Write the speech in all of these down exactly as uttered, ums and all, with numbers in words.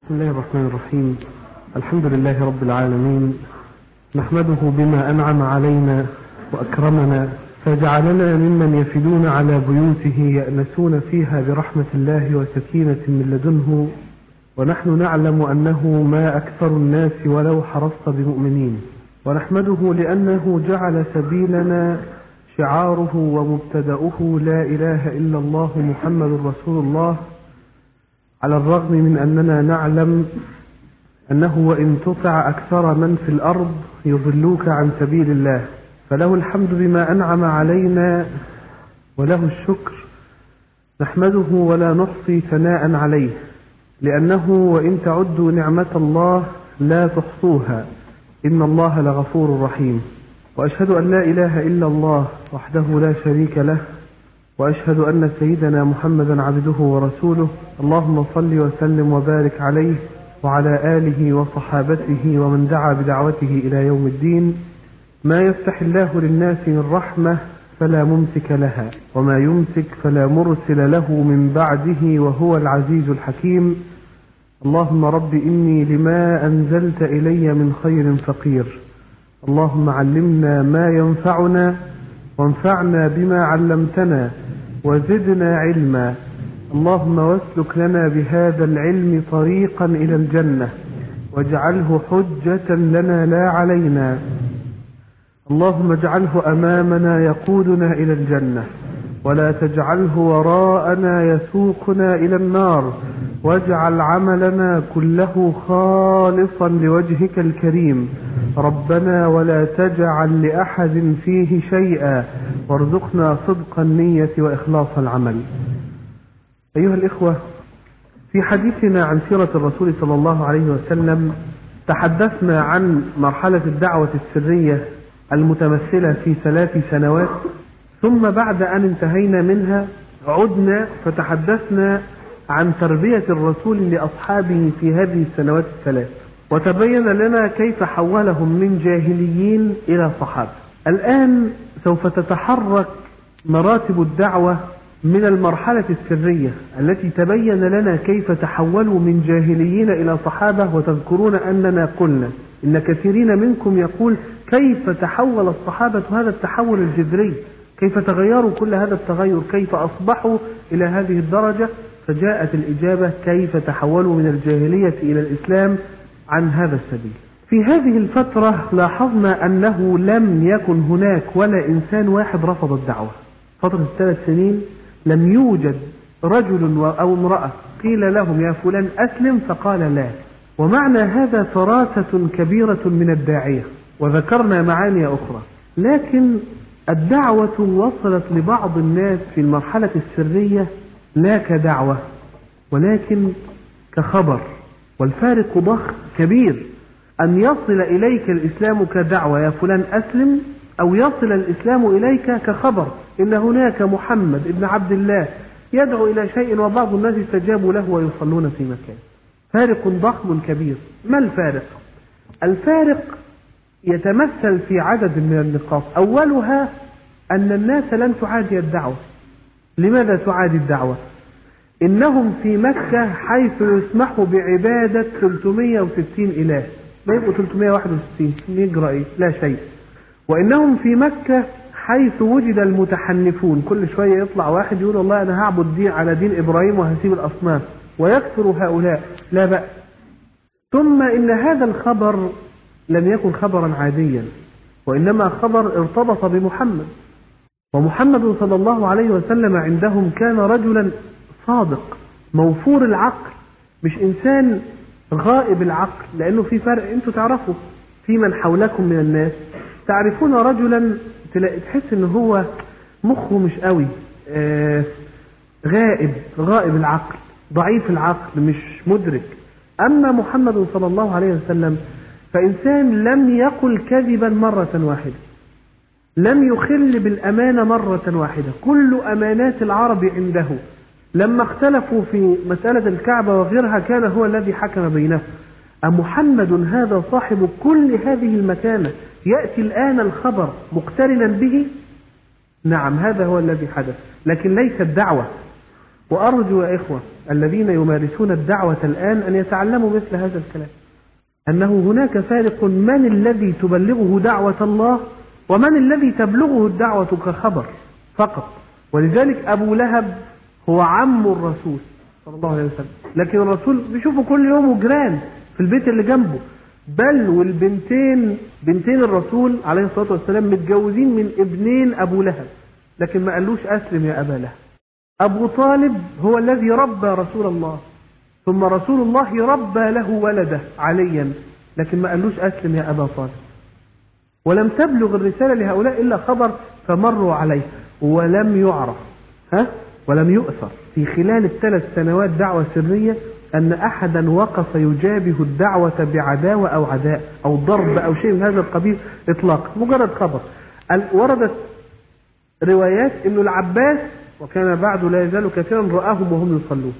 بسم الله الرحمن الرحيم. الحمد لله رب العالمين، نحمده بما أنعم علينا وأكرمنا فجعلنا ممن يفدون على بيوته يأنسون فيها برحمة الله وسكينة من لدنه، ونحن نعلم أنه ما أكثر الناس ولو حرصت بمؤمنين. ونحمده لأنه جعل سبيلنا شعاره ومبتدأه لا إله إلا الله محمد رسول الله، على الرغم من أننا نعلم أنه وإن تطع أكثر من في الأرض يضلوك عن سبيل الله، فله الحمد بما أنعم علينا وله الشكر. نحمده ولا نحصي ثناء عليه، لأنه وإن تعدوا نعمة الله لا تحصوها، إن الله لغفور رحيم. وأشهد أن لا إله إلا الله وحده لا شريك له، وأشهد أن سيدنا محمدا عبده ورسوله. اللهم صل وسلم وبارك عليه وعلى آله وصحابته ومن دعا بدعوته إلى يوم الدين. ما يفتح الله للناس من رحمة فلا ممسك لها، وما يمسك فلا مرسل له من بعده، وهو العزيز الحكيم. اللهم رب إني لما أنزلت إلي من خير فقير، اللهم علمنا ما ينفعنا وانفعنا بما علمتنا وزدنا علما. اللهم واسلك لنا بهذا العلم طريقا إلى الجنة، واجعله حجة لنا لا علينا. اللهم اجعله أمامنا يقودنا إلى الجنة، ولا تجعله وراءنا يسوقنا إلى النار. واجعل عملنا كله خالصا لوجهك الكريم ربنا، ولا تجعل لأحد فيه شيئا، وارزقنا صدق النية وإخلاص العمل. أيها الإخوة، في حديثنا عن سيرة الرسول صلى الله عليه وسلم تحدثنا عن مرحلة الدعوة السرية المتمثلة في ثلاث سنوات، ثم بعد أن انتهينا منها عدنا فتحدثنا عن تربية الرسول لأصحابه في هذه السنوات الثلاث، وتبين لنا كيف حولهم من جاهليين إلى صحابة. الآن سوف تتحرك مراتب الدعوة من المرحلة السرية التي تبين لنا كيف تحولوا من جاهليين إلى صحابة. وتذكرون أننا قلنا إن كثيرين منكم يقول كيف تحول الصحابة هذا التحول الجذري، كيف تغيروا كل هذا التغير، كيف أصبحوا إلى هذه الدرجة. فجاءت الإجابة كيف تحولوا من الجاهلية إلى الإسلام عن هذا السبيل. في هذه الفترة لاحظنا أنه لم يكن هناك ولا إنسان واحد رفض الدعوة. فترة الثلاث سنين لم يوجد رجل أو امرأة قيل لهم يا فلان أسلم فقال لا. ومعنى هذا فراسة كبيرة من الداعية، وذكرنا معاني أخرى. لكن الدعوة وصلت لبعض الناس في المرحلة السرية لا كدعوة ولكن كخبر، والفارق ضخم كبير أن يصل إليك الإسلام كدعوة يا فلان أسلم، أو يصل الإسلام إليك كخبر إن هناك محمد ابن عبد الله يدعو إلى شيء وبعض الناس استجابوا له ويصلون في مكان. فارق ضخم كبير. ما الفارق؟ الفارق يتمثل في عدد من النقاط. أولها أن الناس لن تعادي الدعوة. لماذا تعادي الدعوة؟ إنهم في مكة حيث يسمح بعبادة ثلاثمائة وستين إله، ما يبقوا ثلاثمائة وواحد وستين يجرى إيه؟ لا شيء. وإنهم في مكة حيث وجد المتحنفون، كل شوية يطلع واحد يقول والله أنا هعبد دين على دين إبراهيم وهسيب الأصنام، ويكثر هؤلاء، لا بأس. ثم إن هذا الخبر لم يكن خبرا عاديا، وإنما خبر ارتبط بمحمد. ومحمد صلى الله عليه وسلم عندهم كان رجلا صادق موفور العقل، مش إنسان غائب العقل. لأنه في فرق، أنتوا تعرفوا في من حولكم من الناس تعرفون رجلا تحس إنه هو مخه مش قوي، آه غائب غائب العقل، ضعيف العقل، مش مدرك. أما محمد صلى الله عليه وسلم فإنسان لم يقل كذبا مرة واحدة، لم يخل بالأمانة مرة واحدة، كل أمانات العرب عنده. لما اختلفوا في مسألة الكعبة وغيرها كان هو الذي حكم بينهم. أمحمد هذا صاحب كل هذه المكانة يأتي الآن الخبر مقترنا به؟ نعم، هذا هو الذي حدث، لكن ليس الدعوة. وأرجو يا إخوة الذين يمارسون الدعوة الآن أن يتعلموا مثل هذا الكلام، أنه هناك فارق من الذي تبلغه دعوة الله ومن الذي تبلغه الدعوة كخبر فقط. ولذلك أبو لهب هو عم الرسول صلى الله عليه وسلم، لكن الرسول بيشوفه كل يوم وجيران في البيت اللي جنبه، بل والبنتين بنتين الرسول عليه الصلاة والسلام متجوزين من ابنين أبو لهب، لكن ما قالوش أسلم يا أبا لهب. أبو طالب هو الذي ربى رسول الله، ثم رسول الله ربى له ولده عليا، لكن ما قالوش أسلم يا أبا طالب. ولم تبلغ الرسالة لهؤلاء إلا خبر فمروا عليه، ولم يعرف ها ولم يؤثر في خلال الثلاث سنوات دعوة سرية أن أحدا وقف يجابه الدعوة بعداوة أو عداء أو ضرب أو شيء من هذا القبيل إطلاقا، مجرد خبر. وردت روايات أن العباس وكان بعد لا يزال كثيرا رآهم وهم يصلون،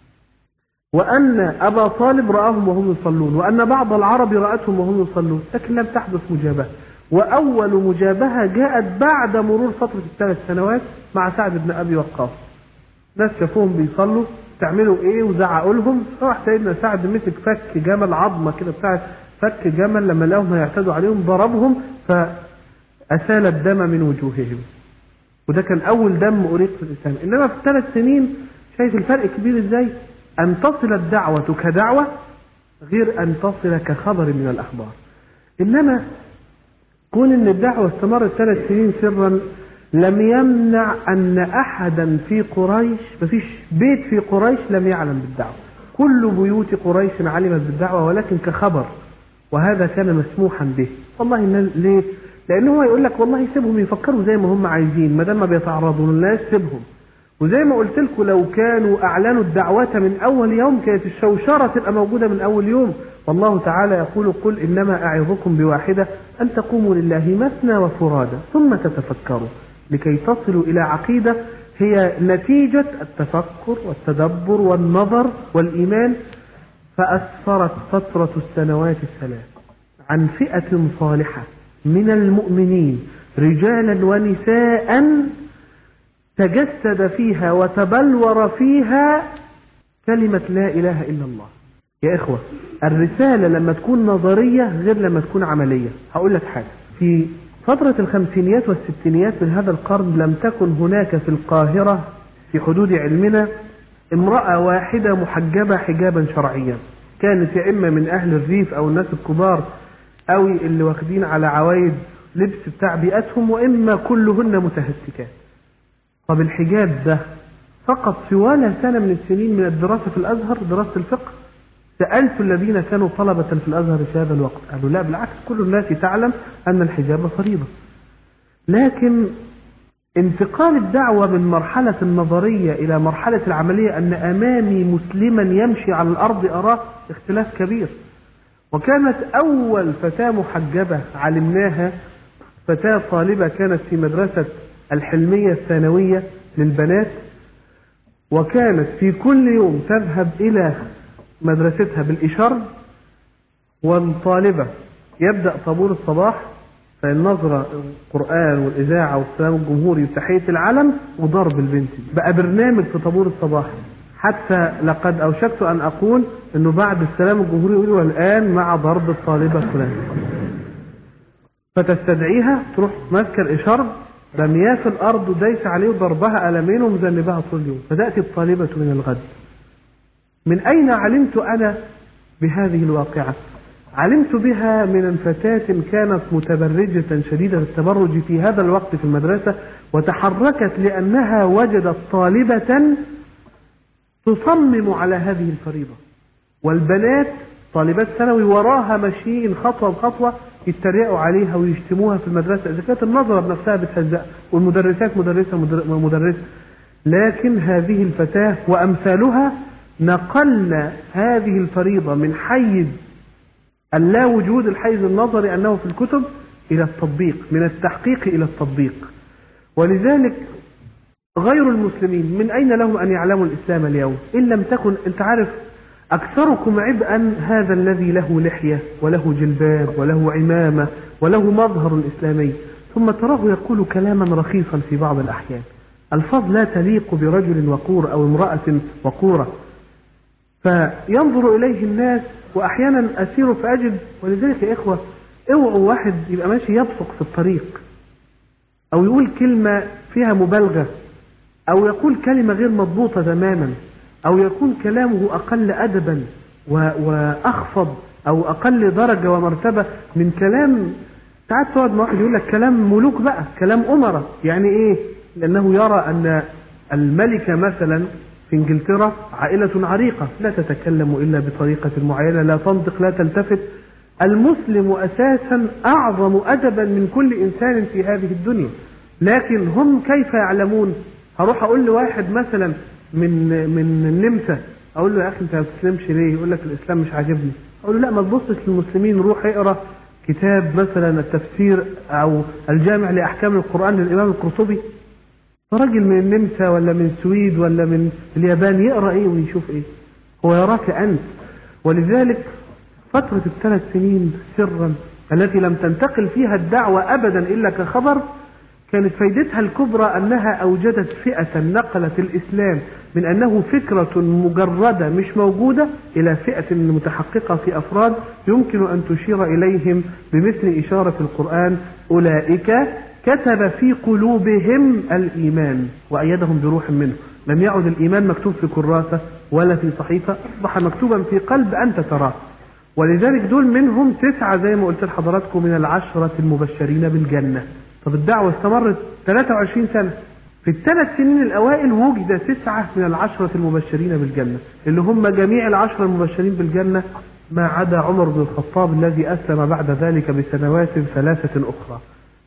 وأن أبا طالب رآهم وهم يصلون، وأن بعض العرب رأتهم وهم يصلون، لكن لم تحدث مجابهة. وأول مجابهة جاءت بعد مرور فترة الثلاث سنوات مع سعد بن أبي وقاص. ناس شافوهم بيصلوا تعملوا إيه وزعقوا لهم، راح سيدنا سعد مسك فك جمل، عظمة كده بتاعت فك جمل، لما لقاهم هيعتدوا عليهم ضربهم فأسال الدم من وجوههم، وده كان أول دم أريق في الإسلام. إنما في الثلاث سنين شايف الفرق كبير إزاي؟ أن تصل الدعوة كدعوة غير أن تصل كخبر من الأخبار. إنما كون أن الدعوة استمرت ثلاث سنين سرا لم يمنع أن أحدا في قريش، مفيش بيت في قريش لم يعلم بالدعوة، كل بيوت قريش علمت بالدعوة ولكن كخبر، وهذا كان مسموحا به. والله ليه؟ لأنه هو يقول لك والله سيبهم يفكروا زي ما هم عايزين، ما دام ما بيتعرضوا للناس سيبهم. وزي ما قلت لكم لو كانوا أعلنوا الدعوة من أول يوم كانت الشوشرة تبقى موجودة من أول يوم. والله تعالى يقول قل إنما أعظكم بواحدة أن تقوموا لله مثنى وفرادى ثم تتفكروا لكي تصلوا إلى عقيدة هي نتيجة التفكر والتدبر والنظر والإيمان. فأسفرت فترة السنوات الثلاث عن فئة صالحة من المؤمنين رجالا ونساء تجسد فيها وتبلور فيها كلمة لا إله إلا الله. يا إخوة الرسالة لما تكون نظرية غير لما تكون عملية. هقول لك حاجة، في فترة الخمسينيات والستينيات من هذا القرن لم تكن هناك في القاهرة في حدود علمنا امرأة واحدة محجبة حجابا شرعيا، كانت يا إما من أهل الريف أو الناس الكبار أو اللي واخدين على عوايد لبس بتاع بيئتهم، وإما كلهن متهتكات. طب الحجاب ده فقط في ولا سنة من السنين من الدراسة في الأزهر، دراسة الفقه، سألت الذين كانوا طلبة في الأزهر في هذا الوقت قالوا لا بالعكس كل الناس تعلم أن الحجاب فريضة. لكن انتقال الدعوة من مرحلة النظرية إلى مرحلة العملية أن أمامي مسلما يمشي على الأرض أراه اختلاف كبير. وكانت أول فتاة محجبة علمناها فتاة طالبة كانت في مدرسة الحلمية الثانوية للبنات، وكانت في كل يوم تذهب إلى مدرستها بالإشارة، والطالبة يبدأ طابور الصباح فالنظرة القرآن والإذاعة والسلام الجمهوري وتحية العلم وضرب البنت بقى برنامج في طابور الصباح. حتى لقد أوشكت أن أقول أنه بعد السلام الجمهوري يقولوا الآن مع ضرب الطالبة فلان، فتستدعيها تروح ماسكة الإشارة رمياه في الأرض ودايس عليه وضربها قلمين ومذنبها طول اليوم. فتأتي الطالبة من الغد. من أين علمت أنا بهذه الواقعة؟ علمت بها من فتاة كانت متبرجة شديدة التبرج في هذا الوقت في المدرسة، وتحركت لأنها وجدت طالبة تصمم على هذه الفريضة، والبنات طالبات ثانوي وراها ماشيين خطوة بخطوة يتريقوا عليها ويشتموها في المدرسة إذا كانت النظرة بنفسها بتهزأ، والمدرسات مدرسة مدرسة. لكن هذه الفتاة وأمثالها نقلنا هذه الفريضة من حيز اللا وجود الحيز النظري أنه في الكتب إلى التطبيق، من التحقيق إلى التطبيق. ولذلك غير المسلمين من أين لهم أن يعلموا الإسلام اليوم إن لم تكن أنت عارف أكثركم عبئا هذا الذي له لحية وله جلباب وله عمامة وله مظهر إسلامي، ثم تراه يقول كلاما رخيصا في بعض الأحيان. ألفاظ لا تليق برجل وقور أو امرأة وقورة، فينظر إليه الناس. وأحيانا أسير فأجد، ولذلك يا إخوة اوعوا واحد يبقى ماشي يبصق في الطريق أو يقول كلمة فيها مبالغة أو يقول كلمة غير مضبوطة تماما أو يكون كلامه أقل أدبا وأخفض أو أقل درجة ومرتبة من كلام. ساعات تقعد مع واحد يقول لك كلام ملوك بقى، كلام أمرة. يعني إيه؟ لأنه يرى أن الملكة مثلا في إنجلترا عائلة عريقة لا تتكلم إلا بطريقة معينة، لا تنطق لا تلتفت. المسلم أساسا أعظم أدبا من كل إنسان في هذه الدنيا، لكن هم كيف يعلمون؟ هروح أقول لواحد مثلا من من النمسا، أقول له يا أخي أنت ما بتسلمش ليه؟ يقول لك الإسلام مش عاجبني. أقول له لا، ما تبصش للمسلمين، روح اقرأ كتاب مثلا التفسير أو الجامع لأحكام القرآن للإمام القرطبي. راجل من النمسا ولا من السويد ولا من اليابان يقرأ إيه ويشوف إيه؟ هو يراك أنت. ولذلك فترة الثلاث سنين سرا التي لم تنتقل فيها الدعوة أبدا إلا كخبر، كانت فايدتها الكبرى أنها أوجدت فئة نقلت الإسلام من أنه فكرة مجردة مش موجودة إلى فئة متحققة في أفراد يمكن أن تشير إليهم بمثل إشارة القرآن: أولئك كتب في قلوبهم الإيمان وأيدهم بروح منه. لم يعد الإيمان مكتوب في كراسة ولا في صحيفة، أصبح مكتوبا في قلب أنت تراه. ولذلك دول منهم تسعة زي ما قلت لحضراتكم من العشرة المبشرين بالجنة. طب الدعوة استمرت ثلاثة وعشرين سنة، في الثلاث سنين الأوائل وجد تسعة من العشرة المبشرين بالجنة، اللي هم جميع العشرة المبشرين بالجنة ما عدا عمر بن الخطاب الذي أسلم بعد ذلك بسنوات ثلاثة أخرى.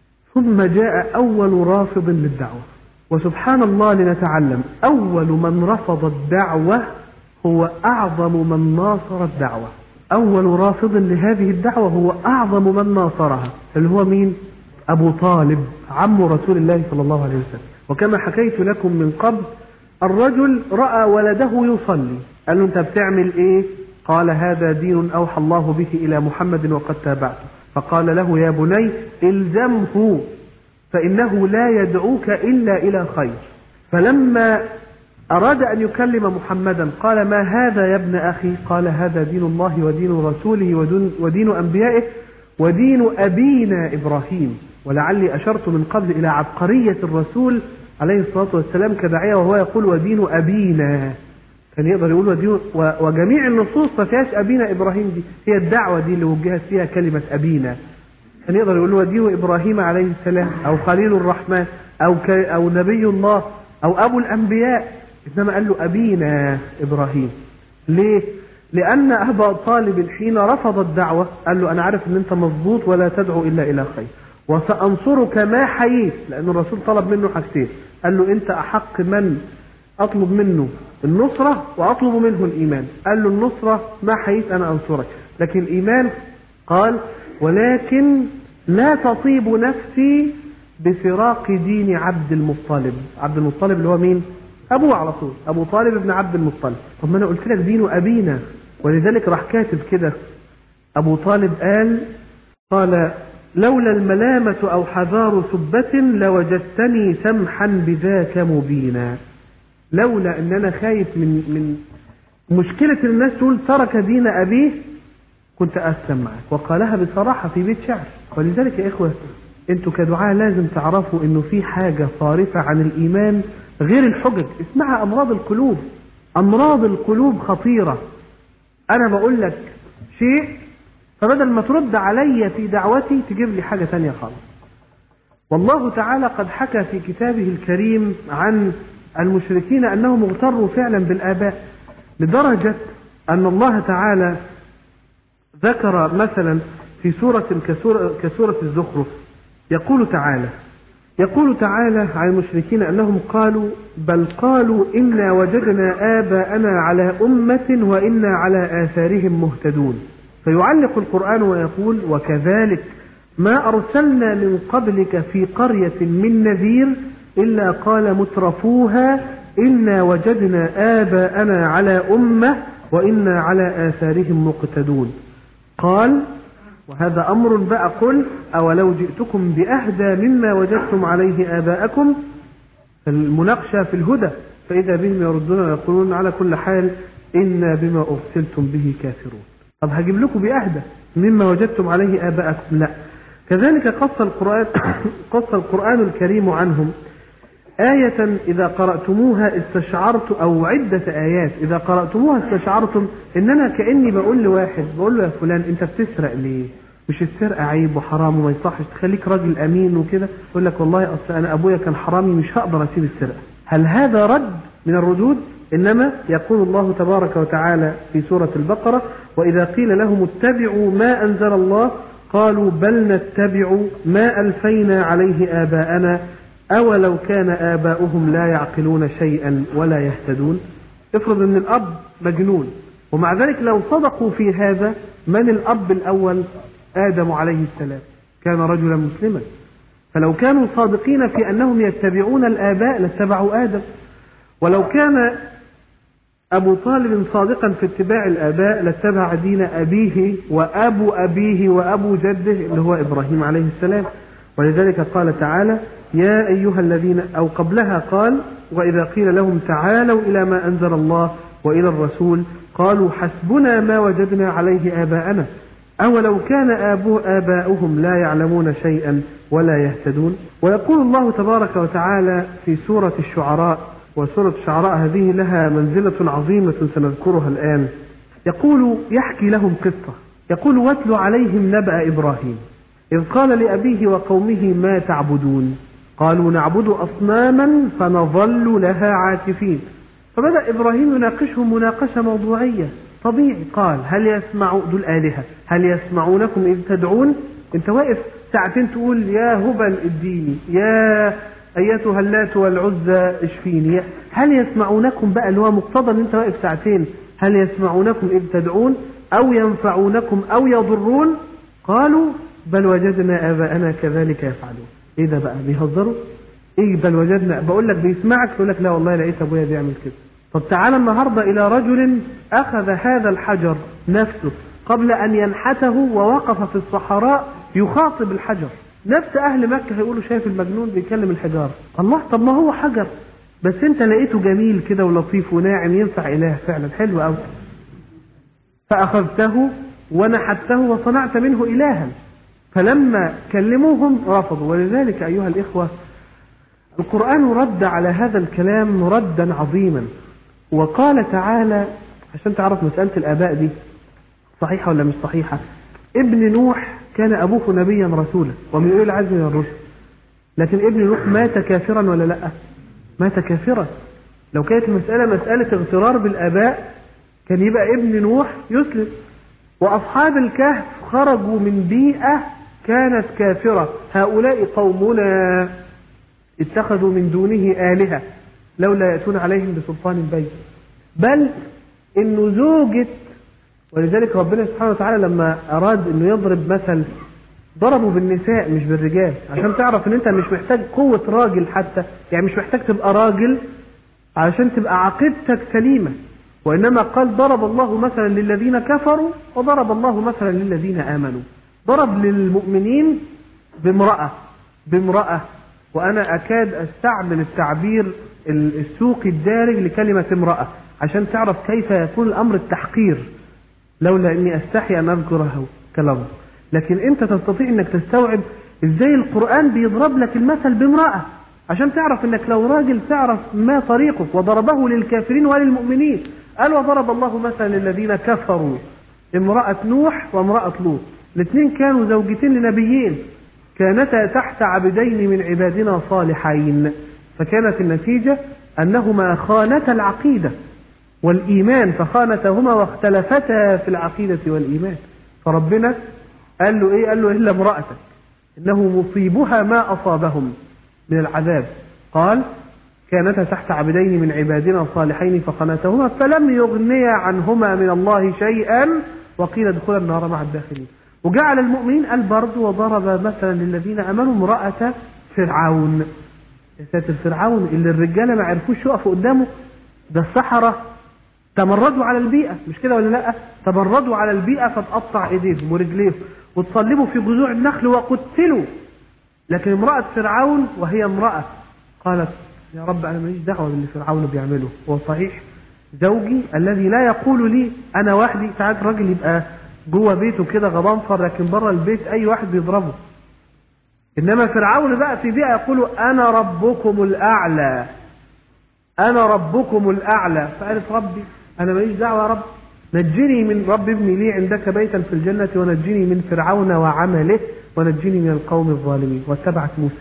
ثم جاء أول رافض للدعوة، وسبحان الله لنتعلم، أول من رفض الدعوة هو أعظم من ناصر الدعوة. أول رافض لهذه الدعوة هو أعظم من ناصرها، اللي هو مين؟ أبو طالب عم رسول الله صلى الله عليه وسلم. وكما حكيت لكم من قبل، الرجل رأى ولده يصلي، قال له أنت بتعمل إيه؟ قال هذا دين أوحى الله به إلى محمد وقد تابعته. فقال له يا بني الزمه فإنه لا يدعوك إلا إلى خير. فلما أراد أن يكلم محمدا قال ما هذا يا ابن أخي؟ قال هذا دين الله ودين رسوله ودين أنبيائه ودين أبينا إبراهيم. ولعلي أشرت من قبل إلى عبقرية الرسول عليه الصلاة والسلام كداعية وهو يقول ودين أبينا، كان يقدر يقول ودين، وجميع النصوص ما فيهاش أبينا إبراهيم، دي هي الدعوة دي اللي وجهت فيها كلمة أبينا. كان يقدر يقول ودين إبراهيم عليه السلام أو خليل الرحمن أو أو نبي الله أو أبو الأنبياء، إنما قال له أبينا إبراهيم. ليه؟ لأن أبا طالب حين رفض الدعوة قال له أنا عارف أن أنت مضبوط ولا تدعو إلا إلى خير وسأنصرك ما حييت، لأن الرسول طلب منه حاجتين، قال له أنت أحق من أطلب منه النصرة وأطلب منه الإيمان. قال له النصرة ما حييت أنا أنصرك، لكن الإيمان قال ولكن لا تطيب نفسي بفراق دين عبد المطلب. عبد المطلب اللي هو مين؟ أبوه على طول، أبو طالب ابن عبد المطلب. طب ما أنا قلت لك دين أبينا. ولذلك راح كاتب كده أبو طالب قال قال لولا الملامة أو حذار سبة لوجدتني سمحا بذاك مبينا. لولا أن أنا خايف من من مشكلة الناس تقول ترك دين أبيه كنت أسلم معك. وقالها بصراحة في بيت شعر. ولذلك يا إخوة أنتوا كدعاء لازم تعرفوا أنه في حاجة صارفة عن الإيمان غير الحجج، اسمها أمراض القلوب. أمراض القلوب خطيرة. أنا بقول لك شيء فبدل ما ترد علي في دعوتي تجيب لي حاجة تانية خالص. والله تعالى قد حكى في كتابه الكريم عن المشركين أنهم اغتروا فعلا بالآباء، لدرجة أن الله تعالى ذكر مثلا في سورة كسورة, كسورة الزخرف يقول تعالى يقول تعالى عن المشركين أنهم قالوا بل قالوا إنا وجدنا آباءنا على أمة وإنا على آثارهم مهتدون. فيعلق القرآن ويقول وكذلك ما أرسلنا من قبلك في قرية من نذير إلا قال مترفوها إنا وجدنا آباءنا على أمة وإنا على آثارهم مقتدون. قال وهذا أمر بقى قل أولو جئتكم بأهدى مما وجدتم عليه آباءكم المناقشة في الهدى، فإذا بهم يردون ويقولون على كل حال إنا بما أرسلتم به كافرون. طب هجيب لكم بأهدى مما وجدتم عليه آباءكم؟ لا. كذلك قص القرآن قص القرآن الكريم عنهم آية إذا قرأتموها استشعرت، أو عدة آيات إذا قرأتموها استشعرتم إن أنا كأني بقول لواحد، بقول له يا فلان أنت بتسرق ليه؟ مش السرقة عيب وحرام وما يصحش، تخليك راجل أمين وكده، يقول لك والله أصل أنا أبويا كان حرامي مش هقدر أسيب السرقة. هل هذا رد من الردود؟ إنما يقول الله تبارك وتعالى في سورة البقرة: وإذا قيل لهم اتبعوا ما أنزل الله قالوا بل نتبع ما ألفينا عليه آباءنا أولو كان آباؤهم لا يعقلون شيئا ولا يهتدون. افرض أن الأب مجنون، ومع ذلك لو صدقوا في هذا، من الأب الأول؟ آدم عليه السلام، كان رجلا مسلما، فلو كانوا صادقين في أنهم يتبعون الآباء لاتبعوا آدم. ولو كان أبو طالب صادقا في اتباع الآباء لاتبع دين أبيه وأبو أبيه وأبو جده اللي هو إبراهيم عليه السلام. ولذلك قال تعالى: يا أيها الذين، أو قبلها قال: وإذا قيل لهم تعالوا إلى ما أنزل الله وإلى الرسول قالوا حسبنا ما وجدنا عليه آباءنا أولو كان آبو آباؤهم لا يعلمون شيئا ولا يهتدون. ويقول الله تبارك وتعالى في سورة الشعراء، وسورة الشعراء هذه لها منزلة عظيمة سنذكرها الآن، يقول يحكي لهم قصة، يقول: واتل عليهم نبأ إبراهيم إذ قال لأبيه وقومه ما تعبدون قالوا نعبد أصناما فنظل لها عاكفين. فبدأ إبراهيم يناقشهم مناقشة موضوعية طبيعي، قال: هل يسمعوا دول آلهة هل يسمعونكم إذ تدعون؟ انت واقف ساعتين تقول يا هبل اديني، يا أيتها اللات والعزى اشفيني، هل يسمعونكم بقى اللي هو مقتضى ان انت واقف ساعتين، هل يسمعونكم إذ تدعون أو ينفعونكم أو يضرون؟ قالوا بل وجدنا آباءنا كذلك يفعلون. ايه ده بقى؟ بيهزروا؟ ايه بل وجدنا؟ بقول لك بيسمعك تقول لك لا والله لقيت ابويا بيعمل كده. طب تعالى النهارده الى رجل اخذ هذا الحجر نفسه قبل ان ينحته ووقف في الصحراء يخاطب الحجر، نفس اهل مكة هيقولوا شايف المجنون بيكلم الحجار. الله، طب ما هو حجر بس انت لقيته جميل كده ولطيف وناعم ينفع اله فعلا، حلو قوي، فاخذته ونحته وصنعت منه الها. فلما كلموهم رفضوا. ولذلك أيها الإخوة القرآن رد على هذا الكلام ردا عظيما، وقال تعالى عشان تعرف مسألة الآباء دي صحيحة ولا مش صحيحة: ابن نوح كان أبوه نبيا رسولا ومن أولي العزم من الرسل، لكن ابن نوح مات كافرا ولا لا؟ مات كافرا. لو كانت المسألة مسألة اغترار بالآباء كان يبقى ابن نوح يسلم. وأصحاب الكهف خرجوا من بيئة كانت كافرة، هؤلاء قومنا اتخذوا من دونه آلهة لولا يأتون عليهم بسلطان بين. بل إنه زوجة، ولذلك ربنا سبحانه وتعالى لما أراد إنه يضرب مثل ضربوا بالنساء مش بالرجال، عشان تعرف إن أنت مش محتاج قوة راجل حتى، يعني مش محتاج تبقى راجل علشان تبقى عقيدتك سليمة، وإنما قال ضرب الله مثلا للذين كفروا وضرب الله مثلا للذين آمنوا. ضرب للمؤمنين بامرأة بامرأة وأنا أكاد أستعمل التعبير السوقي الدارج لكلمة امرأة عشان تعرف كيف يكون الأمر التحقير، لولا أني أستحي أن أذكره كلامه. لكن أنت تستطيع أنك تستوعب إزاي القرآن بيضرب لك المثل بامرأة عشان تعرف أنك لو راجل تعرف ما طريقك. وضربه للكافرين وللمؤمنين، قال وضرب الله مثلا للذين كفروا امرأة نوح وامرأة لوط، الاثنين كانوا زوجتين لنبيين كانتا تحت عبدين من عبادنا صالحين، فكانت النتيجة أنهما خانتا العقيدة والإيمان، فخانتهما واختلفتا في العقيدة والإيمان. فربنا قال له إيه؟ قال له إلا امرأتك إنه مصيبها ما أصابهم من العذاب. قال كانتا تحت عبدين من عبادنا صالحين فخانتهما فلم يغنيا عنهما من الله شيئا وقيل ادخلا النار مع الداخلين. وجعل المؤمنين قال برضه وضرب مثلا للذين امنوا امرأة فرعون. يا ساتر، فرعون اللي الرجاله ما عرفوش يقفوا قدامه، ده السحرة تمردوا على البيئة، مش كده ولا لا؟ تمردوا على البيئة فتقطع ايديهم ورجليهم وتصلبوا في جذوع النخل وقتلوا. لكن امرأة فرعون وهي امرأة قالت يا رب أنا ماليش دعوة باللي فرعون بيعمله، هو صحيح زوجي الذي لا يقول لي أنا وحدي. ساعات راجل يبقى جوه بيته كده غضنفر، لكن بره البيت أي واحد بيضربه. إنما فرعون بقى في بيئة يقول أنا ربكم الأعلى، أنا ربكم الأعلى. فقالت ربي أنا ماليش دعوة يا رب، نجني من رب ابني لي عندك بيتا في الجنة ونجني من فرعون وعمله ونجني من القوم الظالمين. واتبعت موسى.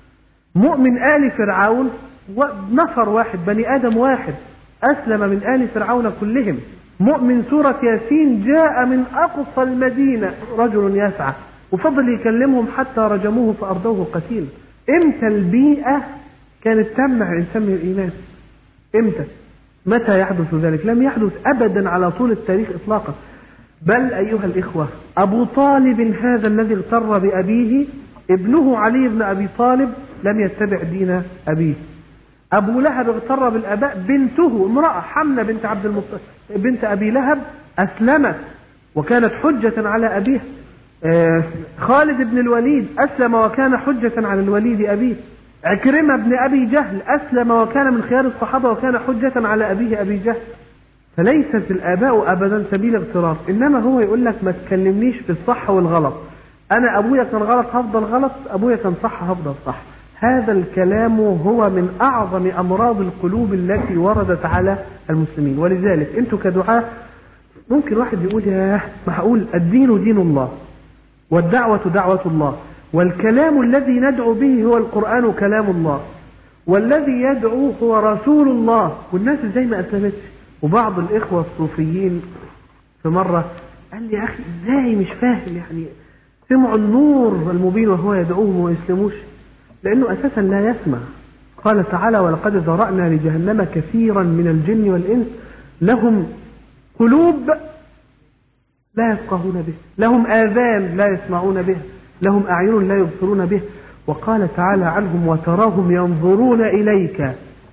مؤمن آل فرعون نفر واحد، بني آدم واحد أسلم من آل فرعون كلهم. مؤمن سورة ياسين جاء من أقصى المدينة رجل يسعى وفضل يكلمهم حتى رجموه فأرضوه قتيل. امتى البيئة كانت تمنع الإنسان من الإيمان؟ امتى؟ متى يحدث ذلك؟ لم يحدث أبدا على طول التاريخ إطلاقا. بل أيها الإخوة، أبو طالب هذا الذي اغتر بأبيه ابنه علي بن أبي طالب لم يتبع دين أبيه. أبو لهب اغتر بالأباء، بنته امرأة حمنة بنت عبد المطلب بنت أبي لهب أسلمت وكانت حجة على أبيه. آه خالد بن الوليد أسلم وكان حجة على الوليد أبيه. عكرمة بن أبي جهل أسلم وكان من خيار الصحابة وكان حجة على أبيه أبي جهل. فليست الآباء أبدا سبيل اغترار، إنما هو يقول لك ما تكلمنيش في الصح والغلط، أنا أبويا كان غلط هفضل غلط، أبويا كان صح هفضل صح. هذا الكلام هو من أعظم أمراض القلوب التي وردت على المسلمين. ولذلك أنتم كدعاة ممكن واحد يقول يا معقول الدين دين الله والدعوة دعوة الله والكلام الذي ندعو به هو القرآن كلام الله والذي يدعو هو رسول الله، والناس ازاي ما أسلمتش؟ وبعض الإخوة الصوفيين في مرة قال لي يا أخي ازاي مش فاهم، يعني سمعوا النور المبين وهو يدعوهم ويسلموش؟ لأنه أساسا لا يسمع. قال تعالى ولقد ذرأنا لجهنم كثيرا من الجن والإنس لهم قلوب لا يفقهون به، لهم آذان لا يسمعون به، لهم أعين لا يبصرون به. وقال تعالى عنهم وتراهم ينظرون إليك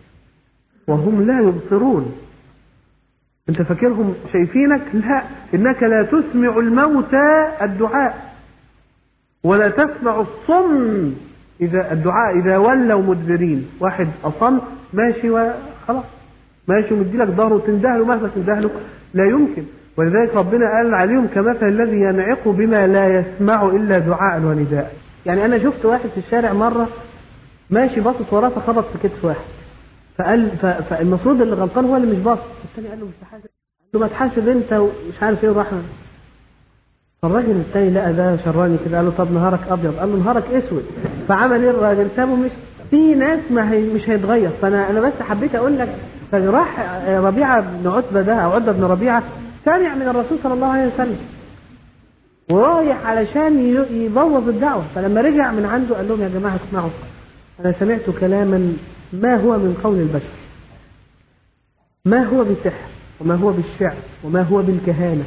وهم لا يبصرون. أنت فاكرهم شايفينك؟ لا، إنك لا تسمع الموتى الدعاء ولا تسمع الصم إذا الدعاء إذا ولوا مدبرين. واحد أصم ماشي وخلاص ماشي ومديلك ظهره وتندهله مهما تندهله لا يمكن. ولذلك ربنا قال عليهم كمثل الذي ينعق بما لا يسمع إلا دعاء ونداء. يعني أنا شفت واحد في الشارع مرة ماشي باصص وراه فخبط في كتف واحد، فقال فالمفروض اللي غلطان هو اللي مش باصص، الثاني قال له مش تحاسب، قال له ما تحاسب أنت ومش عارف إيه وراح. فالراجل الثاني لقى ده شراني كده قال له طب نهارك أبيض، قال له نهارك أسود. فعمل إيه الراجل؟ سابه مش في ناس ما هي مش هيتغير. فأنا أنا بس حبيت أقول لك فراح ربيعة بن عتبة ده أو عتبة بن ربيعة سامع من الرسول صلى الله عليه وسلم ورايح علشان يبوظ الدعوة. فلما رجع من عنده قال لهم يا جماعة اسمعوا، أنا سمعت كلاما ما هو من قول البشر، ما هو بالسحر وما هو بالشعر وما هو بالكهانة،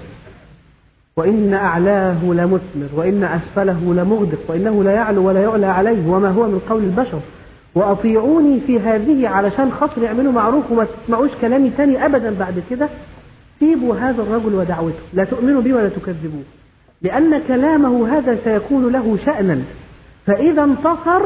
وإن أعلاه لمثمر وإن أسفله لمغدق وإنه لا يعلو ولا يعلى عليه وما هو من قول البشر، وأطيعوني في هذه علشان خاطر يعملوا معروف وما تسمعوش كلامي تاني أبدا بعد كده. سيبوا هذا الرجل ودعوته، لا تؤمنوا به ولا تكذبوه، لأن كلامه هذا سيكون له شأنا، فإذا انتصر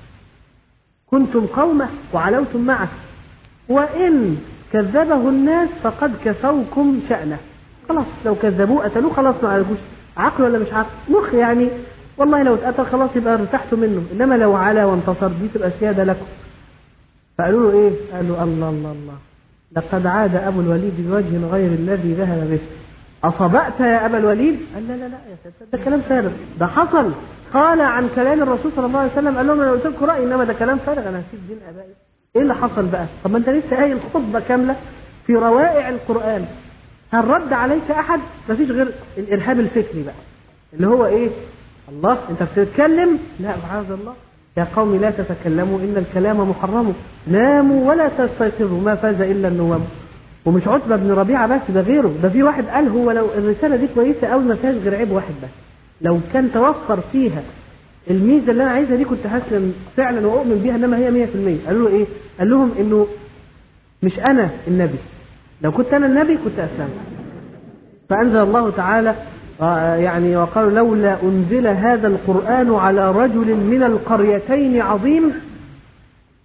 كنتم قومه وعلوتم معه، وإن كذبه الناس فقد كفوكم شأنه. خلاص لو كذبوه قتلوه خلاص ما عرفوش عقل ولا مش عقل مخ، يعني والله لو اتقتل خلاص يبقى ارتحتوا منه، إنما لو علا وانتصر دي تبقى سيادة لكم. فقالوا له إيه؟ قالوا الله الله الله لقد عاد أبو الوليد بوجه غير الذي ذهب به. أصبأت يا أبا الوليد؟ قال لا لا لا يا سيدي ده كلام فارغ، ده حصل قال عن كلام الرسول صلى الله عليه وسلم، قال لهم أنا قلت لكم رأيي إنما ده كلام فارغ، أنا هسيب دين آبائي. إيه اللي حصل بقى؟ طب ما أنت لسه قايل خطبة كاملة في روائع القرآن، هل رد عليك أحد؟ مفيش غير الإرهاب الفكري بقى اللي هو إيه؟ الله أنت بتتكلم؟ لا معاذ الله، يا قوم لا تتكلموا إن الكلام محرم، ناموا ولا تستيقظوا ما فاز إلا النوم. ومش عتبة بن ربيعة بس، ده غيره، ده في واحد قال هو لو الرسالة دي كويسة أو ما فيهاش غير عيب واحد بس، لو كان توفر فيها الميزة اللي أنا عايزها دي كنت هسلم فعلا وأؤمن بيها، إنما هي مية في المية. قالوا له إيه؟ قال لهم إنه مش أنا النبي، لو كنت أنا النبي كنت أسلم. فأنزل الله تعالى يعني وقالوا لولا أنزل هذا القرآن على رجل من القريتين عظيم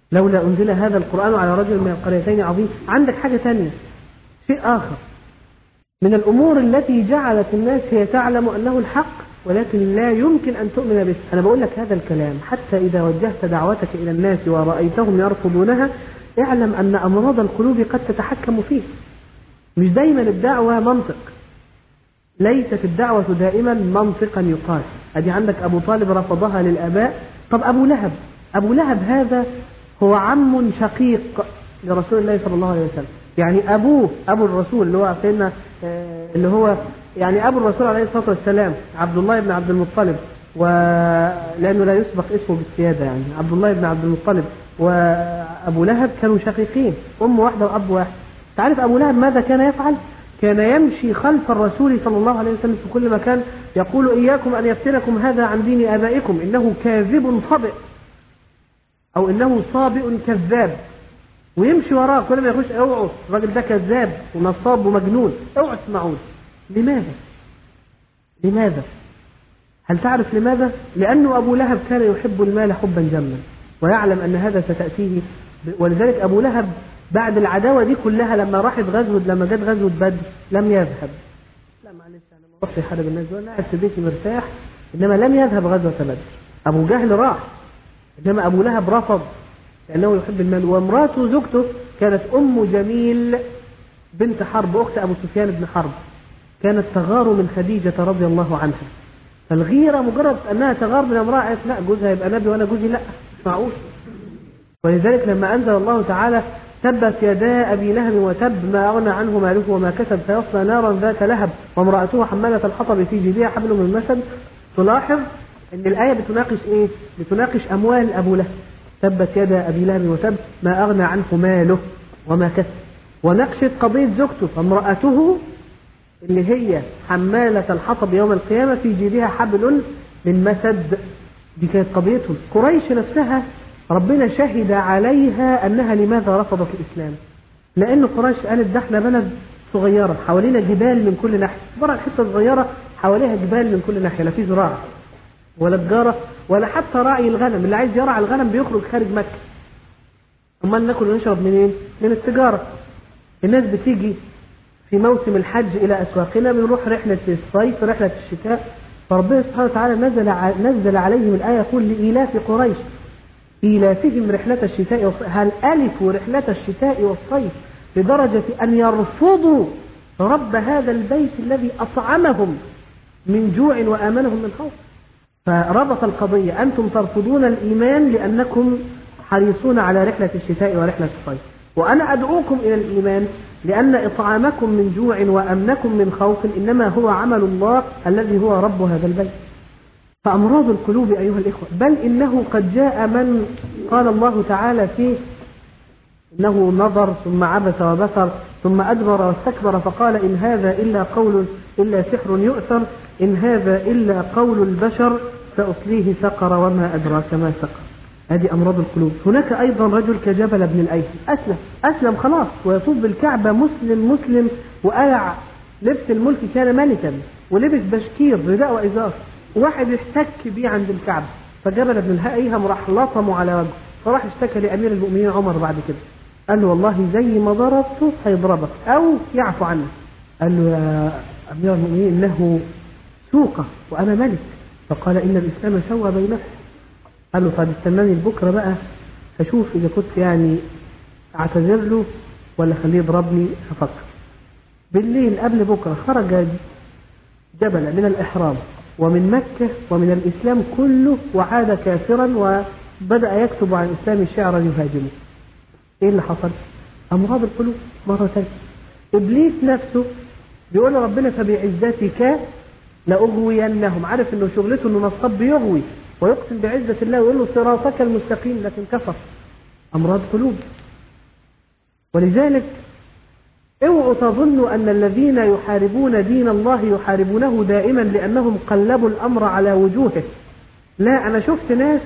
لولا أنزل هذا القرآن على رجل من القريتين عظيم. عندك حاجة تانية، شيء آخر من الأمور التي جعلت الناس هي تعلم أنه الحق ولكن لا يمكن أن تؤمن به. أنا بقول لك هذا الكلام حتى إذا وجهت دعوتك إلى الناس ورأيتهم يرفضونها اعلم أن أمراض القلوب قد تتحكم فيه. مش دايما الدعوة منطق، ليست الدعوة دائما منطقا يقاس. أدي عندك أبو طالب رفضها للآباء. طب أبو لهب، أبو لهب هذا هو عم شقيق لرسول الله صلى الله عليه وسلم، يعني أبوه أبو الرسول اللي هو سيدنا اللي هو يعني أبو الرسول عليه الصلاة والسلام عبد الله بن عبد المطلب، ولأنه لا يسبق اسمه بالسيادة يعني عبد الله بن عبد المطلب وأبو لهب كانوا شقيقين، أم واحدة وأب واحد. تعرف أبو لهب ماذا كان يفعل؟ كان يمشي خلف الرسول صلى الله عليه وسلم في كل مكان يقول إياكم أن يفتنكم هذا عن دين آبائكم إنه كاذب صبئ أو إنه صابئ كذاب، ويمشي وراه كل ما يخش اوعوا الراجل ده كذاب ونصاب ومجنون اوعوا تسمعون. لماذا؟ لماذا؟ هل تعرف لماذا؟ لأنه أبو لهب كان يحب المال حبا جما ويعلم أن هذا ستأتيه، ولذلك أبو لهب بعد العداوة دي كلها لما راحت غزوة لما جت غزوة بدر لم يذهب. لا معلش أنا ما رحت يحارب الناس دول، قاعد في بيتي مرتاح، إنما لم يذهب غزوة بدر. أبو جهل راح إنما أبو لهب رفض لأنه يحب المال. وامراته زوجته كانت أم جميل بنت حرب أخت أبو سفيان بن حرب، كانت تغار من خديجة رضي الله عنها. فالغيرة مجرد أنها تغار من امرأة لا جوزها يبقى نبي وأنا جوزي لا مش معقول. ولذلك لما أنزل الله تعالى تبت يدا أبي لهب وتب ما أغنى عنه ماله وما كسب سيصلى نارا ذات لهب وامرأته حمالة الحطب في جيدها حبل من مسد. تلاحظ أن الآية بتناقش إيه؟ بتناقش أموال أبو لهب. تبت يدا أبي لهب وتب ما أغنى عنه ماله وما كسب. وناقشت قضية زوجته فامرأته اللي هي حمالة الحطب يوم القيامة في جيدها حبل من مسد. دي كانت قضيتهم. قريش نفسها ربنا شهد عليها أنها لماذا رفضت الإسلام، لأن قريش قالت ده احنا بلد صغيرة حوالينا جبال من كل ناحية، برا الحتة صغيرة حواليها جبال من كل ناحية، لا في زراعة ولا تجارة ولا حتى راعي الغنم، اللي عايز يرعى الغنم بيخرج خارج مكة. أمال ناكل ونشرب منين؟ من التجارة. الناس بتيجي في موسم الحج إلى أسواقنا، بنروح رحلة الصيف رحلة الشتاء. فربنا سبحانه وتعالى نزل نزل عليهم الآية يقول لإيلاف قريش إيلافهم رحلة الشتاء والصيف. هل ألفوا رحلة الشتاء والصيف لدرجة أن يرفضوا رب هذا البيت الذي أطعمهم من جوع وآمنهم من خوف؟ فربط القضية أنتم ترفضون الإيمان لأنكم حريصون على رحلة الشتاء ورحلة الصيف، وأنا أدعوكم إلى الإيمان لأن إطعامكم من جوع وأمنكم من خوف إنما هو عمل الله الذي هو رب هذا البيت. فأمراض القلوب أيها الإخوة، بل إنه قد جاء من قال الله تعالى فيه إنه نظر ثم عبس وبصر ثم أدبر واستكبر فقال إن هذا إلا قول إلا سحر يؤثر إن هذا إلا قول البشر سأصليه سقر وما أدراك ما سقر. هذه أمراض القلوب. هناك أيضا رجل كجبل بن الأيثم أسلم أسلم خلاص ويطوف بالكعبة مسلم مسلم وقلع لبس الملك، كان ملكا ولبس بشكير رداء وإزار، واحد احتك بيه عند الكعبة فجبل بن الأيثم راح لطمه على وجهه، فراح اشتكى لأمير المؤمنين عمر بعد كده قال له والله زي ما ضربته هيضربك أو يعفو عنه. قال له يا أمير المؤمنين إنه سوقة وأنا ملك. فقال إن الإسلام سوى بينهم. قال له طيب استناني بكرة بقى هشوف إذا كنت يعني أعتذر له ولا خليه يضربني هفكر. بالليل قبل بكرة خرج جبل من الإحرام ومن مكة ومن الإسلام كله وعاد كافرا وبدأ يكتب عن الإسلام شعرا يهاجمه. إيه اللي حصل؟ أمراض القلوب مرة ثانية. إبليس نفسه بيقول ربنا فبعزتك لأغوينهم، عارف إنه شغلته إنه نصاب بيغوي ويقسم بعزة الله ويقول له صراطك المستقيم لكن كفر. أمراض قلوب. ولذلك اوعوا تظنوا أن الذين يحاربون دين الله يحاربونه دائما لأنهم قلبوا الأمر على وجوهه. لا، أنا شفت ناس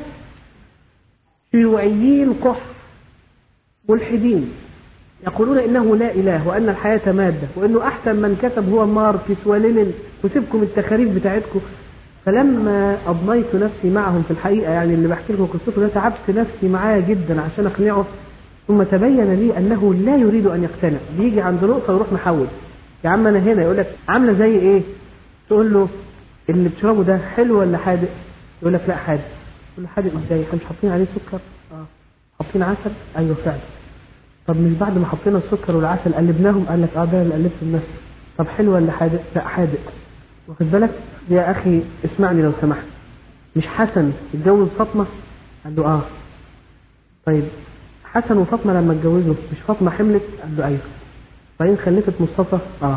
شيوعيين قح ملحدين يقولون إنه لا إله وأن الحياة مادة وإنه أحسن من كتب هو ماركس ولينين وسيبكم التخاريف بتاعتكم. فلما أضنيت نفسي معهم في الحقيقة، يعني اللي بحكي لكم قصته ده، تعبت نفسي معاه جدا عشان أقنعه، ثم تبين لي أنه لا يريد أن يقتنع. بيجي عند نقطة ويروح محول، يا عم أنا هنا، يقول لك عاملة زي إيه؟ تقول له اللي بتشربه ده حلو ولا حادق؟ يقول لك لا حادق. تقول له حادق إزاي؟ إحنا مش حاطين عليه سكر؟ آه. حاطين عسل؟ أيوه فعلا. طب مش بعد ما حطينا السكر والعسل قلبناهم؟ قال لك اه ده اللي قلبت الناس. طب حلو ولا حادق؟ لا حادق. واخد بالك؟ يا اخي اسمعني لو سمحت، مش حسن اتجوز فاطمه؟ قال له اه. طيب حسن وفاطمه لما اتجوزوا مش فاطمه حملت؟ قال له ايوه. بعدين خلفت مصطفى؟ اه.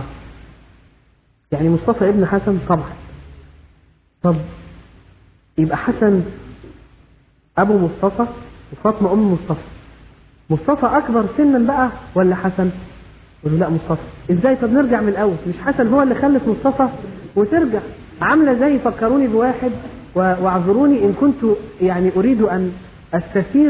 يعني مصطفى ابن حسن؟ طبعا. طب يبقى حسن ابو مصطفى وفاطمه ام مصطفى، مصطفى اكبر سنا بقى ولا حسن؟ يقول لا مصطفى. ازاي؟ طب نرجع من الاول، مش حسن هو اللي خلف مصطفى؟ وترجع عامله زي، فكروني بواحد واعذروني ان كنت يعني اريد ان استثير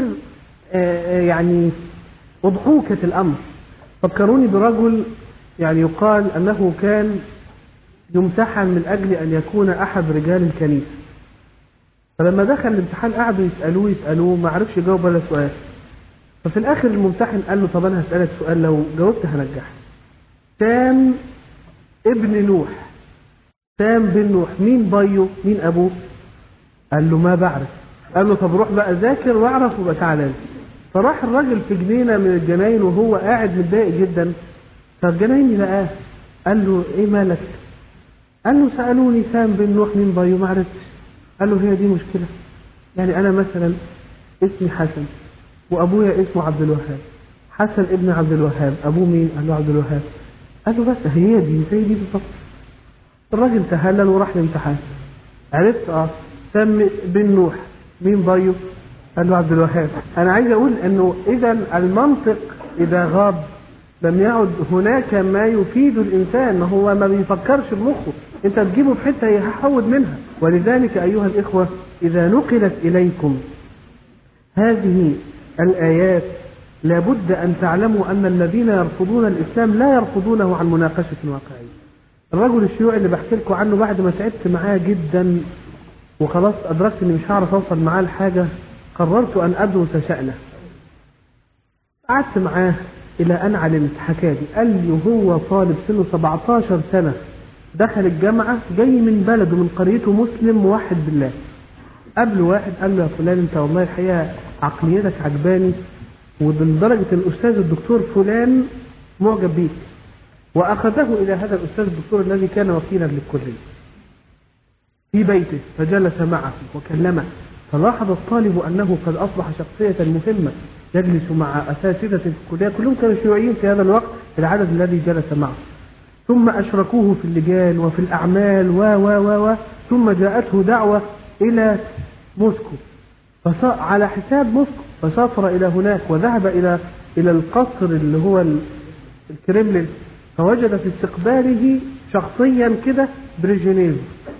يعني اضحوكة الامر. فكروني برجل يعني يقال انه كان يمتحن من اجل ان يكون احد رجال الكنيسه، فلما دخل الامتحان قعدوا يسالوه يسالوه ما عرفش يجاوب ولا سؤال. ففي الاخر الممتحن قال له طب انا هسألك سؤال لو جاوبت هنجحك. سام ابن نوح، سام بن نوح مين بيو؟ مين ابوه؟ قال له ما بعرف. قال له طب روح بقى ذاكر واعرف وبقى تعالى. فراح الراجل في جنينه من الجناين وهو قاعد متضايق جدا، فالجناين لقاه قال له ايه مالك؟ قال له سالوني سام بن نوح مين بيو ما عرفتش. قال له هي دي مشكله؟ يعني انا مثلا اسمي حسن وابويا اسمه عبد الوهاب، حسن ابن عبد الوهاب، ابوه مين؟ قال له عبد الوهاب. قال له بس هي دي زي دي بالظبط. الراجل تهلل وراح الامتحان. عرفت؟ اه. سم بن نوح مين بيو؟ قال له عبد الوهاب. انا عايز اقول انه اذا المنطق اذا غاب لم يعد هناك ما يفيد الانسان، ما هو ما بيفكرش بمخه، انت تجيبه في حته يحود منها. ولذلك ايها الاخوه اذا نقلت اليكم هذه الآيات لابد أن تعلموا أن الذين يرفضون الإسلام لا يرفضونه عن مناقشة واقعية. الرجل الشيوعي اللي بحكي لكم عنه بعد ما تعبت معاه جدا وخلاص أدركت أني مش هعرف أوصل معاه لحاجة، قررت أن أدرس شأنه. قعدت معاه إلى أن علمت، حكالي قال لي هو طالب سنه سبعتاشر سنة دخل الجامعة جاي من بلده من قريته مسلم موحد بالله. قبل واحد قال له يا فلان انت والله الحقيقه عقليتك عجباني، ولدرجه الاستاذ الدكتور فلان معجب بيك، واخذه الى هذا الاستاذ الدكتور الذي كان وكيلا للكليه في بيته فجلس معه وكلمه، فلاحظ الطالب انه قد اصبح شخصيه مهمه يجلس مع اساتذه في الكليه كلهم كانوا شيوعيين في هذا الوقت العدد الذي جلس معه، ثم اشركوه في اللجان وفي الاعمال و و و و ثم جاءته دعوه إلى موسكو على حساب موسكو، فسافر إلى هناك وذهب إلى إلى القصر اللي هو الكريملين، فوجد في استقباله شخصيا كده بريجينيف،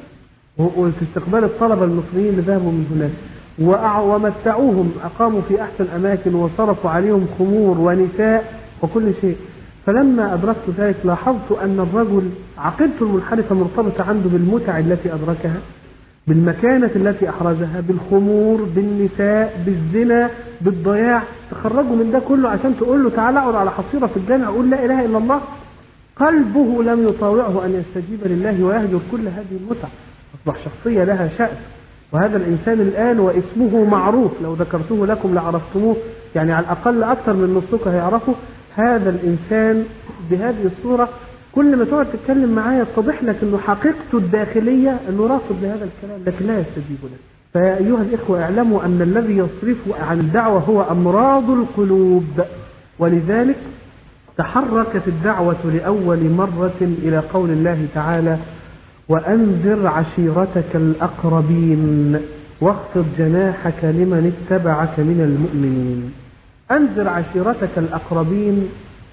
وفي استقبال الطلبة المصريين اللي ذهبوا من هناك ومتعوهم، أقاموا في أحسن أماكن وصرفوا عليهم خمور ونساء وكل شيء. فلما أدركت ذلك لاحظت أن الرجل عقيدته المنحرفة مرتبطة عنده بالمتع التي أدركها، بالمكانة التي أحرزها، بالخمور، بالنساء، بالزنا، بالضياع. تخرجوا من ده كله عشان تقول له تعال اقعد على حصيرة في الجامع قول لا إله إلا الله. قلبه لم يطاوعه أن يستجيب لله ويهجر كل هذه المتع، أصبح شخصية لها شأن. وهذا الإنسان الآن واسمه معروف، لو ذكرته لكم لعرفتموه، يعني على الأقل أكثر من نصكم هيعرفوا هذا الإنسان بهذه الصورة. كل ما تقعد تتكلم معاه يتضح لك انه حقيقته الداخليه انه رافض لهذا الكلام لكن لا يستجيب له. فيا ايها الاخوه اعلموا ان الذي يصرف عن الدعوه هو امراض القلوب، ولذلك تحركت الدعوه لاول مره الى قول الله تعالى: وانذر عشيرتك الاقربين واخفض جناحك لمن اتبعك من المؤمنين. انذر عشيرتك الاقربين.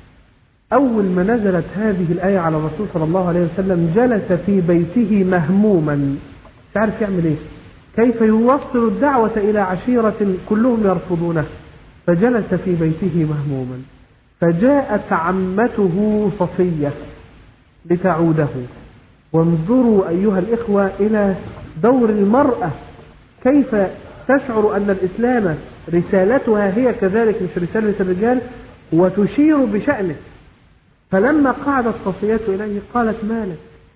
أول ما نزلت هذه الآية على الرسول صلى الله عليه وسلم جلس في بيته مهموما، مش عارف يعمل إيه، كيف يوصل الدعوة إلى عشيرة كلهم يرفضونه، فجلس في بيته مهموما. فجاءت عمته صفية لتعوده. وانظروا أيها الإخوة إلى دور المرأة، كيف تشعر أن الإسلام رسالتها هي كذلك مش رسالة الرجال، وتشير بشأنه. فلما قعدت صفية إليه قالت: مالك؟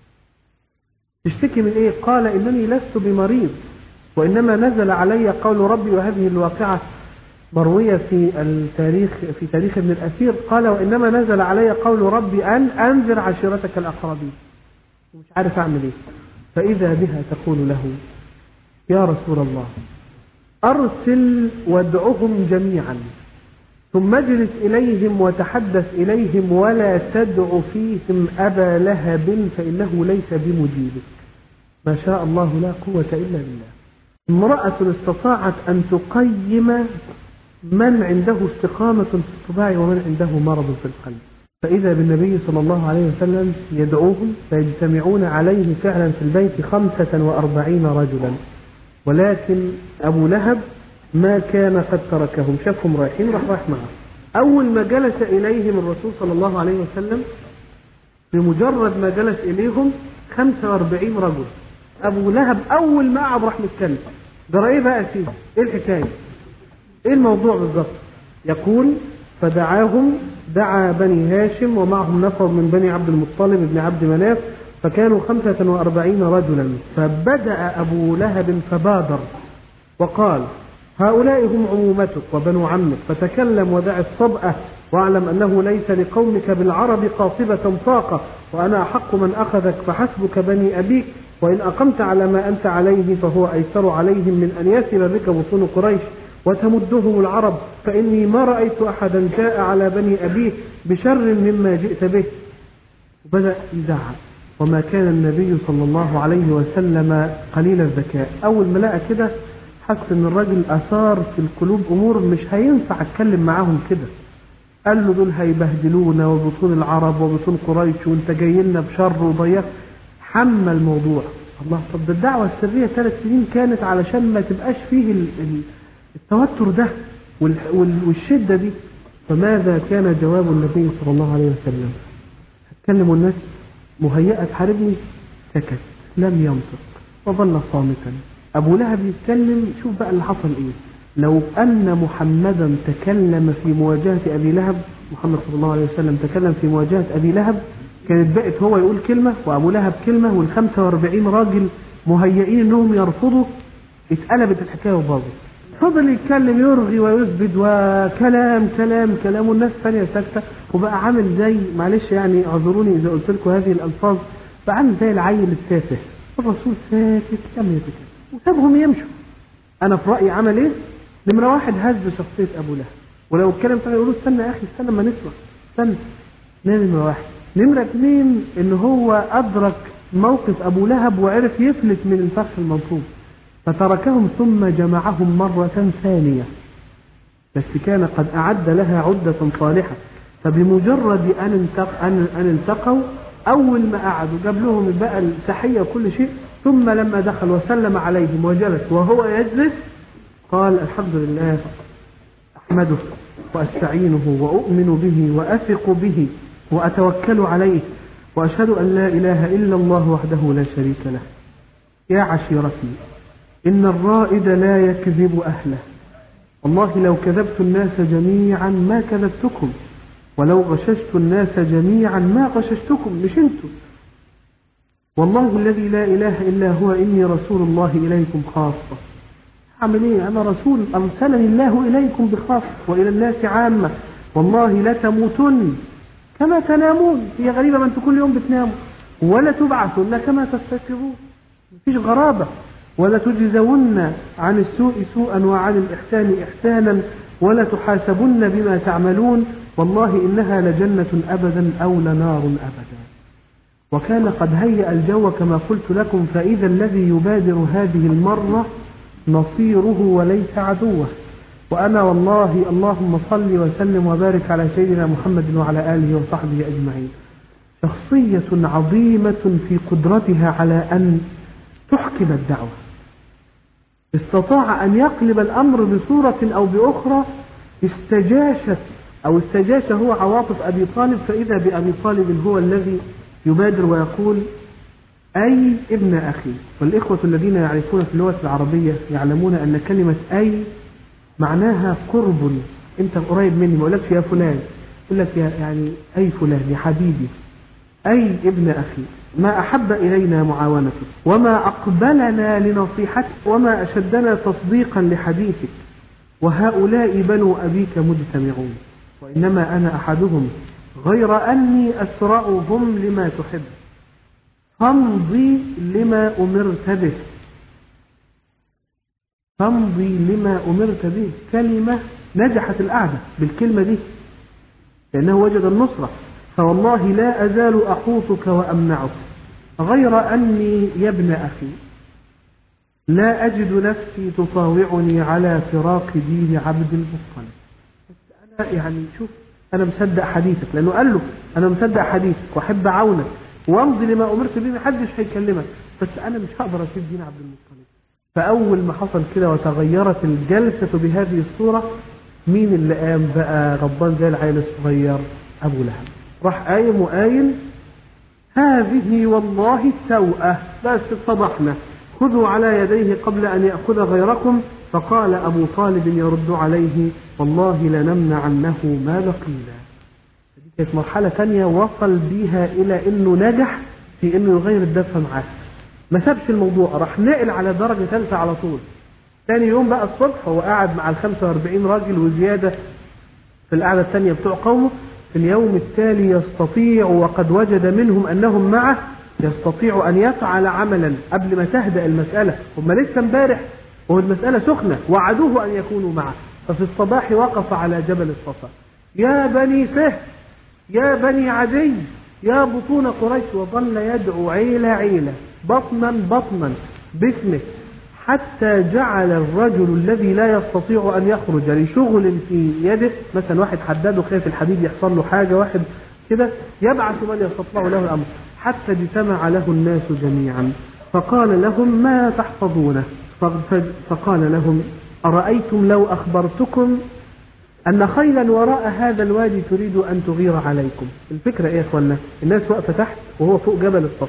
تشتكي من إيه؟ قال: إنني لست بمريض، وإنما نزل علي قول ربي. وهذه الواقعة مروية في التاريخ في تاريخ ابن الأثير. قال: وإنما نزل علي قول ربي أن أنذر عشيرتك الأقربين، ومش عارف أعمل إيه. فإذا بها تقول له: يا رسول الله، أرسل وادعهم جميعا، ثم اجلس إليهم وتحدث إليهم، ولا تدع فيهم أبا لهب فإنه ليس بمجيبك. ما شاء الله لا قوة إلا بالله. امرأة استطاعت أن تقيم من عنده استقامة في الطباع ومن عنده مرض في القلب. فإذا بالنبي صلى الله عليه وسلم يدعوهم فيجتمعون عليه فعلا في البيت خمسة وأربعين رجلا، ولكن أبو لهب ما كان قد تركهم، شافهم رايحين راح راح معه. أول ما جلس إليهم الرسول صلى الله عليه وسلم، بمجرد ما جلس إليهم خمسة وأربعين رجل، أبو لهب أول ما قعد راح متكلم. ده إيه بقى فيه؟ إيه الحكاية؟ إيه الموضوع بالضبط؟ يقول: فدعاهم، دعا بني هاشم ومعهم نفر من بني عبد المطلب بن عبد مناف، فكانوا خمسة وأربعين رجلا. فبدأ أبو لهب فبادر وقال: هؤلاء هم عمومتك وبنو عمك، فتكلم ودع الصبأة، واعلم أنه ليس لقومك بالعرب قاطبة طاقة، وأنا أحق من أخذك، فحسبك بني أبيك، وإن أقمت على ما أنت عليه فهو أيسر عليهم من أن يسر بك بطون قريش وتمدهم العرب، فإني ما رأيت أحدا جاء على بني أبيه بشر مما جئت به. وبدأ يزعق. وما كان النبي صلى الله عليه وسلم قليل الذكاء، أول ما لقى كده حس ان الراجل اثار في القلوب امور مش هينفع اتكلم معاهم كده. قال له: دول هيبهدلونا وبطون العرب وبطون قريش، وانت جاي لنا بشر وضيق. حمل الموضوع. الله، طب ده الدعوه السريه ثلاث سنين كانت علشان ما تبقاش فيه التوتر ده والشده دي. فماذا كان جواب النبي صلى الله عليه وسلم؟ هتكلم الناس مهيئه تحاربني؟ سكت، لم ينطق وظل صامتا. أبو لهب يتكلم. شوف بقى اللي حصل إيه. لو أن محمدا تكلم في مواجهة أبي لهب، محمد صلى الله عليه وسلم تكلم في مواجهة أبي لهب، كانت بقت هو يقول كلمة وأبو لهب كلمة، والخمسة واربعين راجل مهيئين أنهم يرفضوا. اتقلبت الحكاية وباظت. فضل يتكلم يرغي ويثبت وكلام كلام كلام، والناس ثانية ساكتة. وبقى عامل زي، معلش يعني اعذروني إذا قلت لكم هذه الألفاظ، بقى عامل زي العيل التافه. الرسول ساكت لم يتكلم وسابهم يمشوا. انا في رايي عمل ايه؟ نمره واحد هز شخصيه ابو لهب، ولو اتكلم تاني يقولوا: استنى يا اخي، استنى ما نسمع، استنى. نمره واحد. نمره اثنين، ان هو ادرك موقف ابو لهب وعرف يفلت من الفخ المنصوب، فتركهم ثم جمعهم مره ثانيه، بس كان قد اعد لها عده صالحه. فبمجرد ان ان التقوا، اول ما قعدوا جاب لهم بقى التحيه وكل شيء، ثم لما دخل وسلم عليهم وجلس وهو يجلس قال: الحمد لله، أحمده وأستعينه وأؤمن به وأثق به وأتوكل عليه، وأشهد أن لا إله إلا الله وحده لا شريك له. يا عشيرتي، إن الرائد لا يكذب أهله، والله لو كذبت الناس جميعا ما كذبتكم، ولو غششت الناس جميعا ما غششتكم، مش انتم. والله الذي لا إله إلا هو إني رسول الله إليكم خاصة. أعمل إيه؟ أنا رسول أرسلني الله إليكم بخاصة وإلى الناس عامة. والله لتموتن كما تنامون، هي غريبة، ما أنتم كل يوم بتناموا. ولا تبعثن كما تستيقظون، مفيش غرابة. ولا تجزون عن السوء سوءا وعن الإحسان إحسانا، ولا تحاسبن بما تعملون. والله إنها لجنة أبدا أو لنار أبدا. وكان قد هيأ الجو كما قلت لكم، فإذا الذي يبادر هذه المرة نصيره وليس عدوه. وأنا والله اللهم صل وسلم وبارك على سيدنا محمد وعلى آله وصحبه أجمعين. شخصية عظيمة في قدرتها على أن تحكم الدعوة. استطاع أن يقلب الأمر بصورة أو بأخرى. استجاشت أو استجاش هو عواطف أبي طالب، فإذا بأبي طالب هو الذي يبادر ويقول: أي ابن أخي. والإخوة الذين يعرفون في اللغة العربية يعلمون أن كلمة أي معناها قرب، أنت قريب مني، ما أقولكش يا فلان، أقول لك يعني أي فلان يا حبيبي، أي ابن أخي، ما أحب إلينا معاونتك، وما أقبلنا لنصيحتك، وما أشدنا تصديقا لحديثك، وهؤلاء بنو أبيك مجتمعون، وإنما أنا أحدهم، غير أني أسرعهم لما تحب، فامضي لما أمرت به، فامضي لما أمرت به. كلمة نجحت الأعدى بالكلمة دي لأنه وجد النصرة. فوالله لا أزال أحوطك وأمنعك، غير أني يا ابن أخي لا أجد نفسي تطاوعني على فراق دين عبد المطلب. بس أنا يعني شوف، أنا مصدق حديثك، لأنه قال له أنا مصدق حديثك وأحب عونك وامضي لما أمرت به، محدش هيكلمك، بس أنا مش هقدر أسيب دين عبد المطلب. فأول ما حصل كده وتغيرت الجلسة بهذه الصورة، مين اللي قام بقى غضبان زي العيل الصغير؟ أبو لهب. راح قايم وقايل هذه والله السوءة، بس اتضحنا، خذوا على يديه قبل أن يأخذ غيركم. فقال أبو طالب يرد عليه والله لنمنع عنه ما بقينا. دي كانت مرحلة ثانية وصل بيها إلى أنه نجح في أنه يغير الدفة معاه، ما سابش الموضوع، راح نقل على درجة ثالثة على طول. ثاني يوم بقى الصبح هو قاعد مع الخمسة واربعين راجل وزيادة في القعدة الثانية بتوع قومه. في اليوم التالي يستطيع، وقد وجد منهم أنهم معه، يستطيع أن يفعل عملا قبل ما تهدأ المسألة. هم لسه امبارح والمسألة سخنة، وعدوه أن يكونوا معه. ففي الصباح وقف على جبل الصفا، يا بني فهد، يا بني عدي، يا بطون قريش، وظل يدعو عيلة عيلة، بطنا بطنا باسمه، حتى جعل الرجل الذي لا يستطيع أن يخرج لشغل في يده، مثلا واحد حداده خايف الحديد يحصل له حاجة، واحد كده، يبعث من يستطيع له الأمر، حتى اجتمع له الناس جميعا. فقال لهم ما تحفظونه؟ فقال لهم أرأيتم لو أخبرتكم أن خيلا وراء هذا الوادي تريد أن تغير عليكم. الفكرة إيه يا أخوانا؟ الناس واقفة تحت وهو فوق جبل الصفا،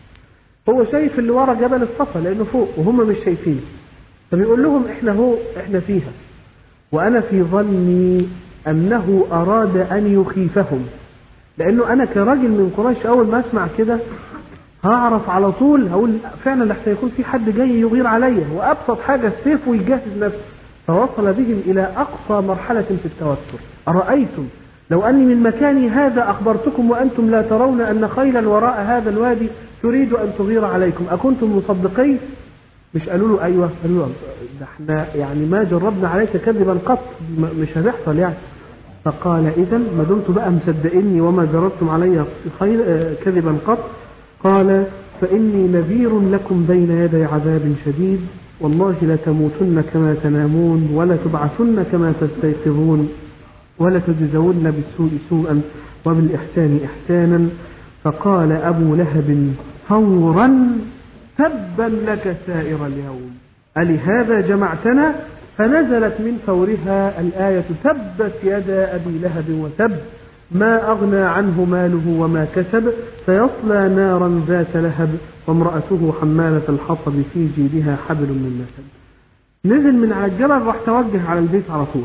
هو شايف اللي ورا جبل الصفا لأنه فوق وهم مش شايفين، فبيقول لهم إحنا هو إحنا فيها، وأنا في ظني أنه أراد أن يخيفهم، لأنه أنا كراجل من قريش أول ما أسمع كده هعرف على طول، هقول فعلا لحتى يكون في حد جاي يغير عليا، وأبسط حاجة السيف ويجهز نفسه. فوصل بهم إلى أقصى مرحلة في التوتر. أرأيتم لو أني من مكاني هذا أخبرتكم وأنتم لا ترون أن خيلا وراء هذا الوادي تريد أن تغير عليكم، أكنتم مصدقين؟ مش قالوا له أيوة، قالوا له ده احنا يعني ما جربنا عليك كذبا قط، مش هتحصل يعني. فقال إذا ما دمتم بقى مصدقيني وما جربتم علي كذبا قط، قال فإني نذير لكم بين يدي عذاب شديد، والله لتموتن كما تنامون ولا تبعثن كما تستيقظون ولا تجزون بالسوء سوءا وبالإحسان إحسانا. فقال أبو لهب فورا تبا لك سائر اليوم، ألهذا جمعتنا؟ فنزلت من فورها الآية تبت يدا أبي لهب وتب، ما أغنى عنه ماله وما كسب، سيصلى نارا ذات لهب وامرأته حمالة الحطب في جيدها حبل من مسد. نزل من على الجبل راح توجه على البيت على طول،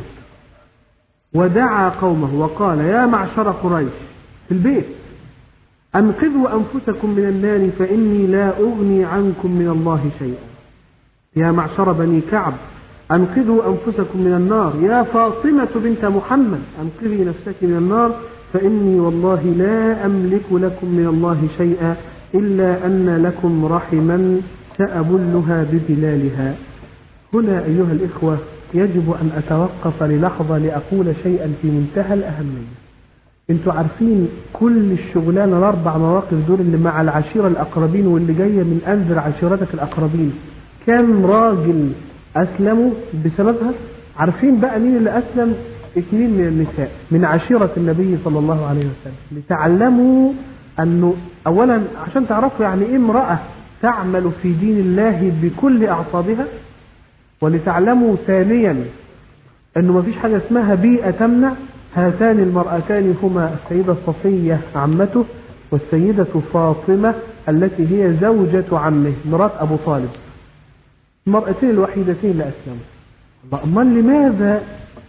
ودعا قومه وقال يا معشر قريش في البيت أنقذوا أنفسكم من النار فإني لا أغني عنكم من الله شيئا. يا معشر بني كعب أنقذوا أنفسكم من النار. يا فاطمة بنت محمد أنقذي نفسك من النار فإني والله لا أملك لكم من الله شيئا إلا أن لكم رحما سأبلها ببلالها. هنا أيها الإخوة يجب أن أتوقف للحظة لأقول شيئا في منتهى الأهمية. انتوا عارفين كل الشغلانة الأربع مواقف دول اللي مع العشيرة الأقربين واللي جاية من أنذر عشيرتك الأقربين، كم راجل أسلموا بسببها؟ عارفين بقى مين اللي أسلم؟ اثنين من النساء من عشيرة النبي صلى الله عليه وسلم، لتعلموا أنه أولا عشان تعرفوا يعني إيه امرأة تعمل في دين الله بكل أعصابها، ولتعلموا ثانيا أنه ما فيش حاجة اسمها بيئة تمنع. هاتان المرأتان هما السيدة صفية عمته والسيدة فاطمة التي هي زوجة عمه مرات أبو طالب، المرأتين الوحيدتين اللي أسلموا. أمال لماذا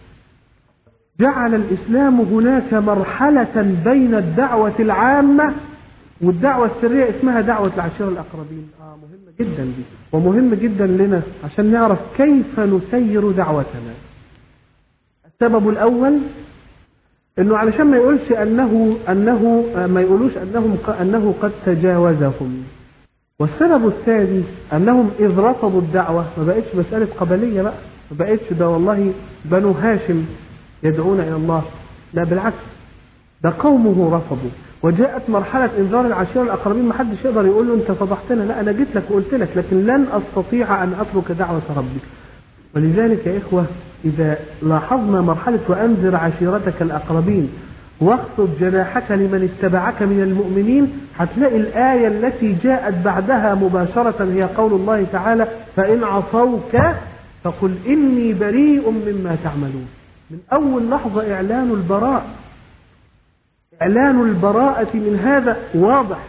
جعل الإسلام هناك مرحلة بين الدعوة العامة والدعوة السرية اسمها دعوة العشيرة الأقربين؟ آه مهمة جدا دي، ومهم جدا لنا عشان نعرف كيف نسير دعوتنا. السبب الأول إنه علشان ما يقولش أنه أنه ما يقولوش أنهم أنه قد تجاوزهم. والسبب الثاني أنهم إذ رفضوا الدعوة ما بقتش مسألة قبلية بقى، ما بقتش ده والله بنو هاشم يدعون إلى الله، لا بالعكس، ده قومه رفضوا، وجاءت مرحلة إنذار العشيرة الأقربين. ما حدش يقدر يقول له أنت فضحتنا، لا أنا جيت لك وقلت لك، لكن لن أستطيع أن أترك دعوة ربي. ولذلك يا إخوة إذا لاحظنا مرحلة وأنذر عشيرتك الأقربين واخفض جناحك لمن اتبعك من المؤمنين، هتلاقي الآية التي جاءت بعدها مباشرة هي قول الله تعالى فإن عصوك فقل إني بريء مما تعملون. من أول لحظة إعلان البراء، إعلان البراءة من هذا واضح.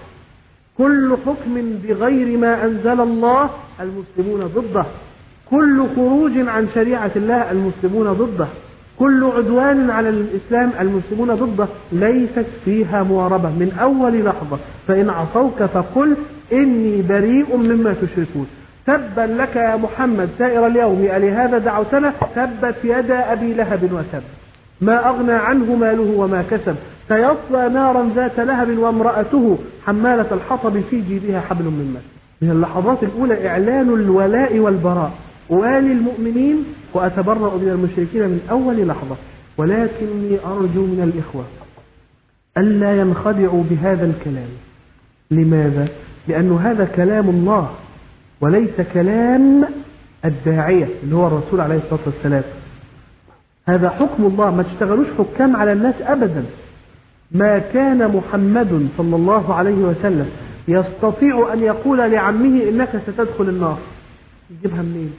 كل حكم بغير ما أنزل الله المسلمون ضده، كل خروج عن شريعة الله المسلمون ضده، كل عدوان على الإسلام المسلمون ضده، ليست فيها مواربة من أول لحظة. فإن عصوك فقل إني بريء مما تشركون. تبا لك يا محمد سائر اليوم ألهذا دعوتنا؟ تبت يدا أبي لهب وتب، ما أغنى عنه ماله وما كسب، سيصلى نارا ذات لهب وامرأته حمالة الحطب في جيبها حبل من مسد. من اللحظات الأولى إعلان الولاء والبراء، أوالي المؤمنين وأتبرأ من المشركين من أول لحظة. ولكني أرجو من الإخوة ألا ينخدعوا بهذا الكلام. لماذا؟ لأن هذا كلام الله وليس كلام الداعية اللي هو الرسول عليه الصلاة والسلام. هذا حكم الله، ما تشتغلوش حكام على الناس أبدا. ما كان محمد صلى الله عليه وسلم يستطيع أن يقول لعمه إنك ستدخل النار. يجيبها منين؟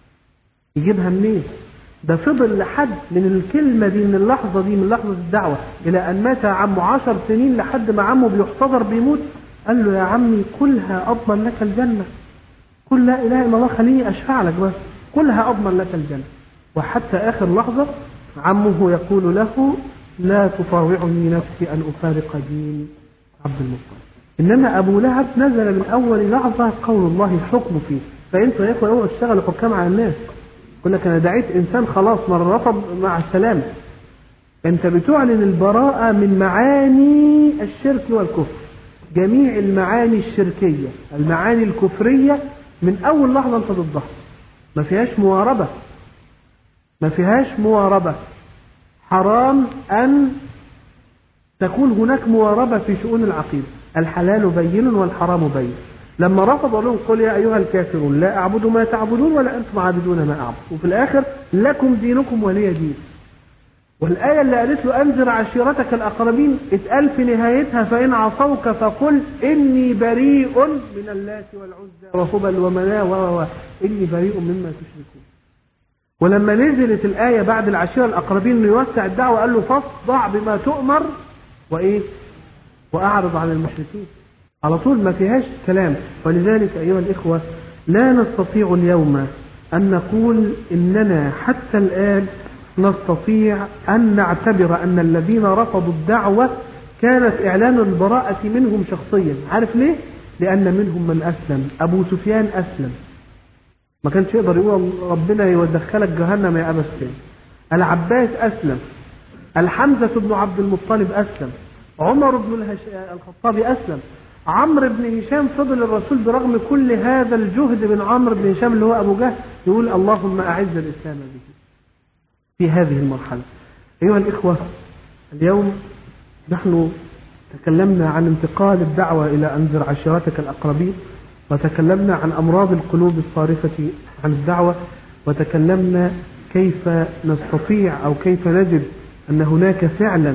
يجيبها منين؟ ده فضل لحد من الكلمة دي، من اللحظة دي، من لحظة الدعوة إلى أن مات عمه عشر سنين، لحد ما عمه بيحتضر بيموت قال له يا عمي كلها أضمن لك الجنة، قل لا إله إلا الله خليني أشفع لك بس، كلها أضمن لك الجنة. وحتى آخر لحظة عمه يقول له لا تطاوعني نفسي أن أفارق دين عبد المطلب. إنما أبو لهب نزل من أول لحظة قول الله الحكم فيه. فأنتوا يا إخوة اوعوا تشتغلوا حكام على الناس. كنا كان دعيت إنسان خلاص مرة رفض مع السلامة. أنت بتعلن البراءة من معاني الشرك والكفر، جميع المعاني الشركية، المعاني الكفرية من أول لحظة أنت ضدها، ما فيهاش مواربة، ما فيهاش مواربة. حرام أن تكون هناك مواربة في شؤون العقيدة. الحلال بين والحرام بين. لما رفضوا لهم قل يا أيها الكافرون لا أعبد ما تعبدون ولا أنتم عابدون ما أعبد، وفي الآخر لكم دينكم ولي دين. والآية اللي قالت له أنذر عشيرتك الأقربين اتقال في نهايتها فإن عصوك فقل إني بريء من اللات والعزى وهبل ومناة و إني بريء مما تشركون. ولما نزلت الآية بعد العشيرة الأقربين يوسع الدعوة قال له فاصدع بما تؤمر وإيه وأعرض عن المشركين. على طول ما فيهاش كلام. ولذلك أيها الإخوة لا نستطيع اليوم أن نقول إننا حتى الآن نستطيع أن نعتبر أن الذين رفضوا الدعوة كانت إعلان البراءة منهم شخصيا. عارف ليه؟ لأن منهم من أسلم. أبو سفيان أسلم، ما كانش يقدر يقول ربنا يدخلك جهنم يا أبا سفيان. العباس أسلم، الحمزة بن عبد المطلب أسلم، عمر بن الخطاب أسلم، عمرو بن هشام فضل الرسول برغم كل هذا الجهد من عمرو بن هشام اللي هو أبو جهل يقول اللهم أعز الإسلام به في هذه المرحلة. أيها الإخوة اليوم نحن تكلمنا عن انتقال الدعوة إلى أنذر عشيرتك الأقربين، وتكلمنا عن أمراض القلوب الصارفة عن الدعوة، وتكلمنا كيف نستطيع أو كيف نجد أن هناك فعلا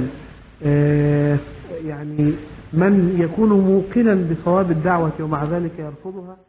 يعني من يكون موقنا بصواب الدعوة ومع ذلك يرفضها.